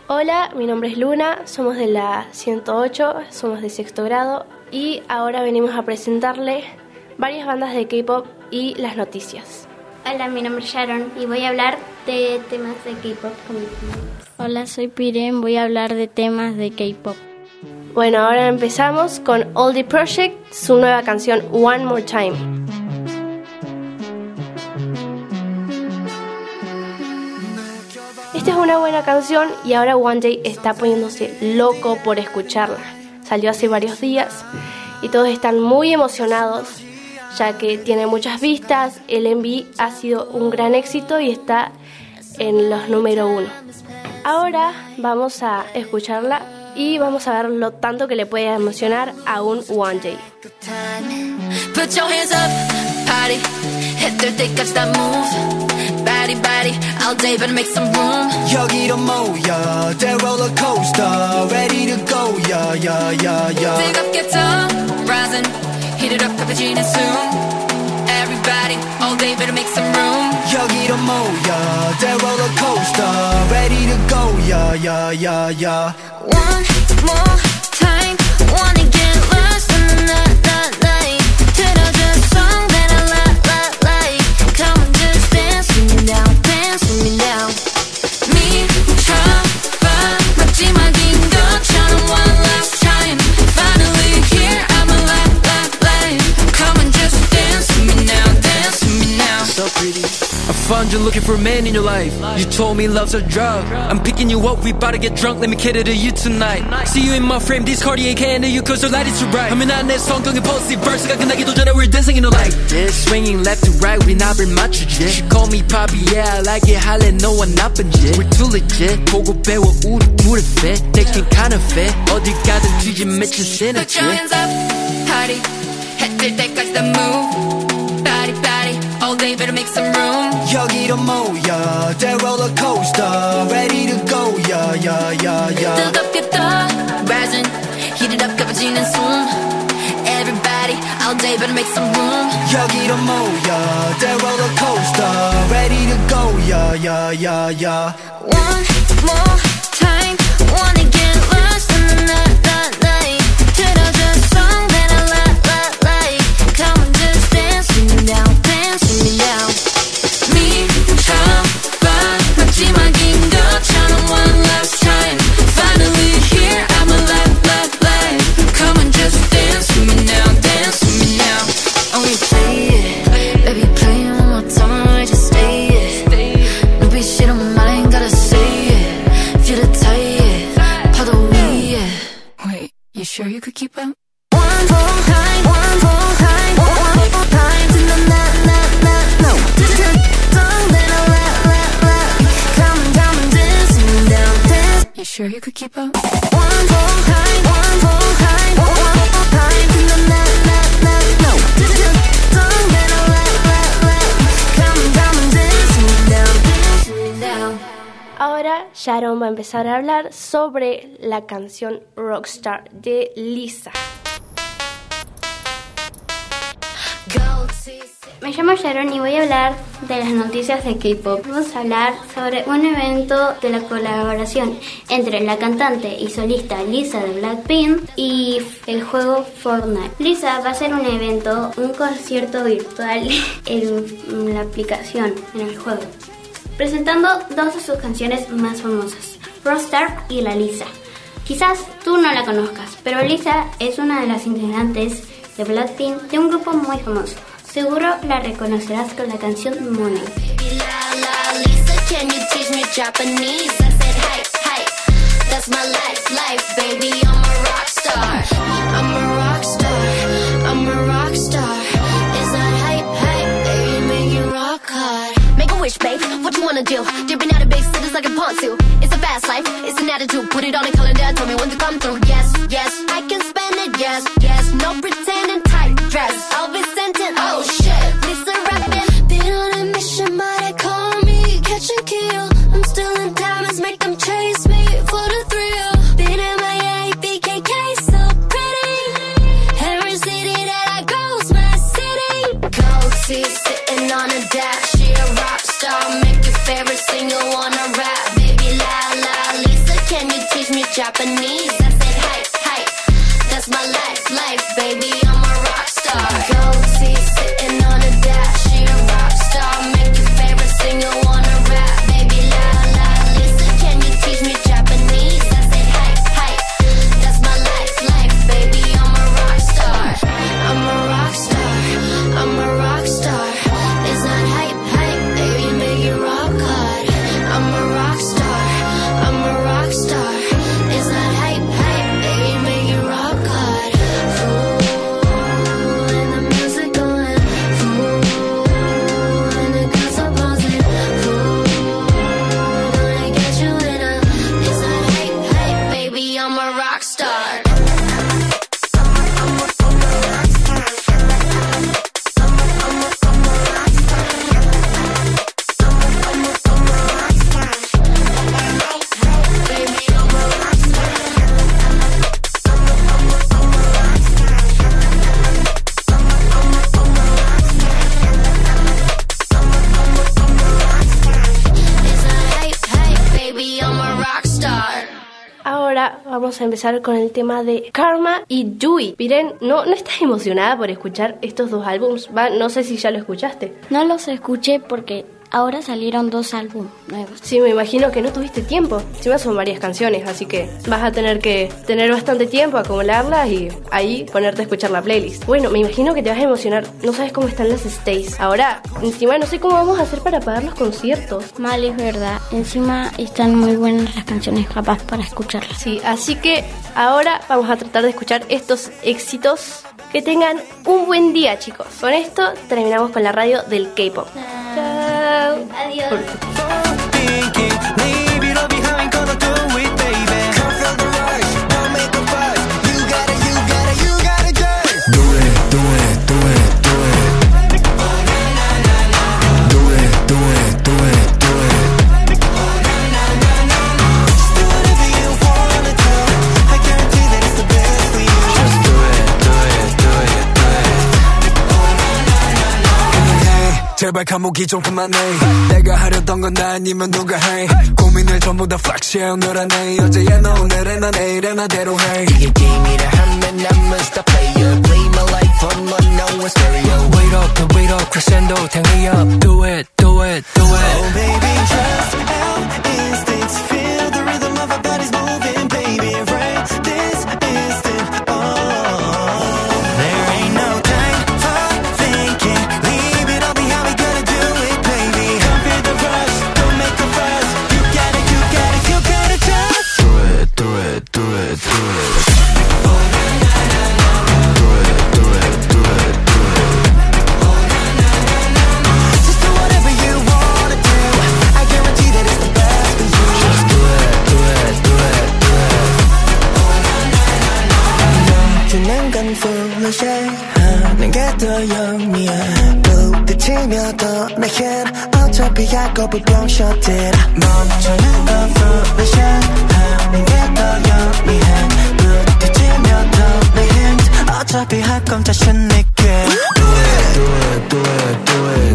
Hola, mi nombre es Luna, somos de la 108, somos de sexto grado y ahora venimos a presentarle varias bandas de K-pop y las noticias. Hola, mi nombre es Sharon y voy a hablar de temas de K-pop. Hola, soy Piren, voy a hablar de temas de K-pop. Bueno, ahora empezamos con Oldie Project, su nueva canción One More Time. Esta es una buena canción y ahora One está poniéndose loco por escucharla. Salió hace varios días y todos están muy emocionados ya que tiene muchas vistas. El MV ha sido un gran éxito y está en los número 1. Ahora vamos a escucharla y vamos a ver lo tanto que le puede emocionar a un One. Put your hands up, party. Hit their thick, catch that move. Body, body, all day, better make some room. 여기로 모여, the roller coaster, ready to go, yeah, yeah, yeah, yeah. Take up guitar, rising, heat it up, cappuccino soon. Everybody, all day, better make some room. 여기로 모여, the roller coaster, ready to go, yeah, yeah, yeah, yeah. One more time, wanna get lost in the night. 들어준 song that I like. Come on, just dance with me now, dance with me now. 미쳐봐, 마지막인 것처럼 one last time. Finally here, I'm alive. Come on, just dance with me now, dance with me now. So pretty. I found you looking for a man in your life. You told me love's a drug. I'm picking you up, we about to get drunk. Let me cater to you tonight. See you in my frame, this Cartier can't handle you cause the light is too bright. I'm in that 성경의 positive verse가 끝나기도 전에 we're dancing in the light. This swinging left to right, 우린 합을 맞추지. She call me Poppy, yeah, I like it. 할래 너와 나쁜 짓. We're too legit. 보고 배워 우리 둘의 fit. Taking kind of fit. 어딜 가든 뒤진 미친 synergy. Put your hands up, party. 해뜰 때까지 다 move. Body, body, all day, better make some room. 여기로 모여, the roller coaster, ready to go, yeah, yeah, yeah, yeah. 뜨겁겠다, rising, heat it up, cappuccino soon. Everybody, all day, better make some room. 여기로 모여, the roller coaster, ready to go, yeah, yeah, yeah, yeah. One more time, wanna get lost in the night. 들어준 song that I like. Come on, just dance with me now, dance with me now. 미쳐봐, 마지막인 것처럼 one last time. Finally here, I'm alive. Come on, just dance with me now, dance with me now. Oh, you play it, baby, play it one more time, just stay it. 눈빛이 너무 말 ain't gotta say it. Feel the tight, 파도 위에. Wait, you sure you could keep up? One more time, one more time, one more time to the night, no. Song that I like. Come on, dance with me now, dance. You sure you could keep up? One more time, one more time, one more time to the night, no. Song that I like. Come on, dance with me now, dance with me now. Ahora Sharon va a empezar a hablar sobre la canción Rockstar de Lisa. Me llamo Sharon y voy a hablar de las noticias de K-pop. Vamos a hablar sobre un evento de la colaboración entre la cantante y solista Lisa de Blackpink y el juego Fortnite. Lisa va a hacer un evento, un concierto virtual en la aplicación, en el juego, presentando dos de sus canciones más famosas, Rockstar y La Lisa. Quizás tú no la conozcas, pero Lisa es una de las integrantes de Blackpink, de un grupo muy famoso. Seguro la reconocerás con la canción Money. Lisa, can you teach me Japanese? I said, hi, that's my life, baby, I'm a rock star. I'm a rock star. It's not hype, baby, make it rock hard. Make a wish, babe, what you wanna do? Dipping out of big cities like a pontoon. It's a fast life, it's an attitude. Put it on a calendar, tell me when to come through. Yes, I can spend it, yes. No pretending tight dress, I'll be sent in, oh shit. Lisa rapping, been on a mission, but they call me catch and kill. I'm still in diamonds, make them chase me for the thrill. Been in my BKK, so pretty. Every city that I go's my city. Gold teeth sitting on a dash, she a rock star. Make your favorite single wanna rap, baby, la, Lisa, can Japanese. I said hype, hype. That's my life, baby. I'm a rock star. Gold teeth sitting on a dash. She a rock star. Make your favorite singer wanna rap. Baby, la la, listen. Can you teach me Japanese? I said hype, hype. That's my life, baby. I'm a rock star. I'm a rock star. I'm a rock star. It's not hype, hype. Baby, make it rock hard. I'm a rock star. I'm a rock star. It's not hype, hype. Baby, make it rock hard. Ooh, and the music going. Ooh, and the girls are buzzing. Ooh, gonna get you in a. It's not hype, hype. Baby, I'm a rock star. Ahora vamos a empezar con el tema de Karma y Do It. Piren, ¿no estás emocionada por escuchar estos dos álbumes? No sé si ya lo escuchaste. No los escuché porque ahora salieron 2 álbumes nuevos. Sí, me imagino que no tuviste tiempo. Encima son varias canciones, así que vas a tener que tener bastante tiempo, acumularlas y ahí ponerte a escuchar la playlist. Bueno, me imagino que te vas a emocionar. No sabes cómo están las stays. Ahora, encima no sé cómo vamos a hacer para pagar los conciertos. Mal, es verdad. Encima están muy buenas las canciones, capaz para escucharlas. Sí, así que ahora vamos a tratar de escuchar estos éxitos. Que tengan un buen día, chicos. Con esto terminamos con la radio del K-pop. Chao. Adiós. 제발 감옥이 좀 그만해 내가 하려던 건 나 아니면 누가 해 고민을 전부 다 flex yeah 오늘하네 어제야 너 오늘은 나 내일은 나대로 해 이게 게임이라 하면 I'm a star player Play my life on one no one stereo Wait up crescendo turn me up Do it do it do it Oh baby trust our instincts Feel the rhythm of our bodies moving baby right this instant oh There ain't no time for thinking Leave it all behind we gotta do it baby Come feel the rush don't make a fuss You gotta just Do it do it do it do it Oh na na na na Do it do it do it do it Oh na na na na Just do whatever you wanna do I guarantee that it's the best for you Just do it do it do it do it Oh na na na na 멈추는 건 foolish 하는 게 더 영리해 부딪히며 떠나긴 어차피 할 거 불평셔들아 멈추는 건 foolish 하는 게 더 영리해 부딪히며 떠나긴 어차피 할 건 자신 있게 Do it do it do it do it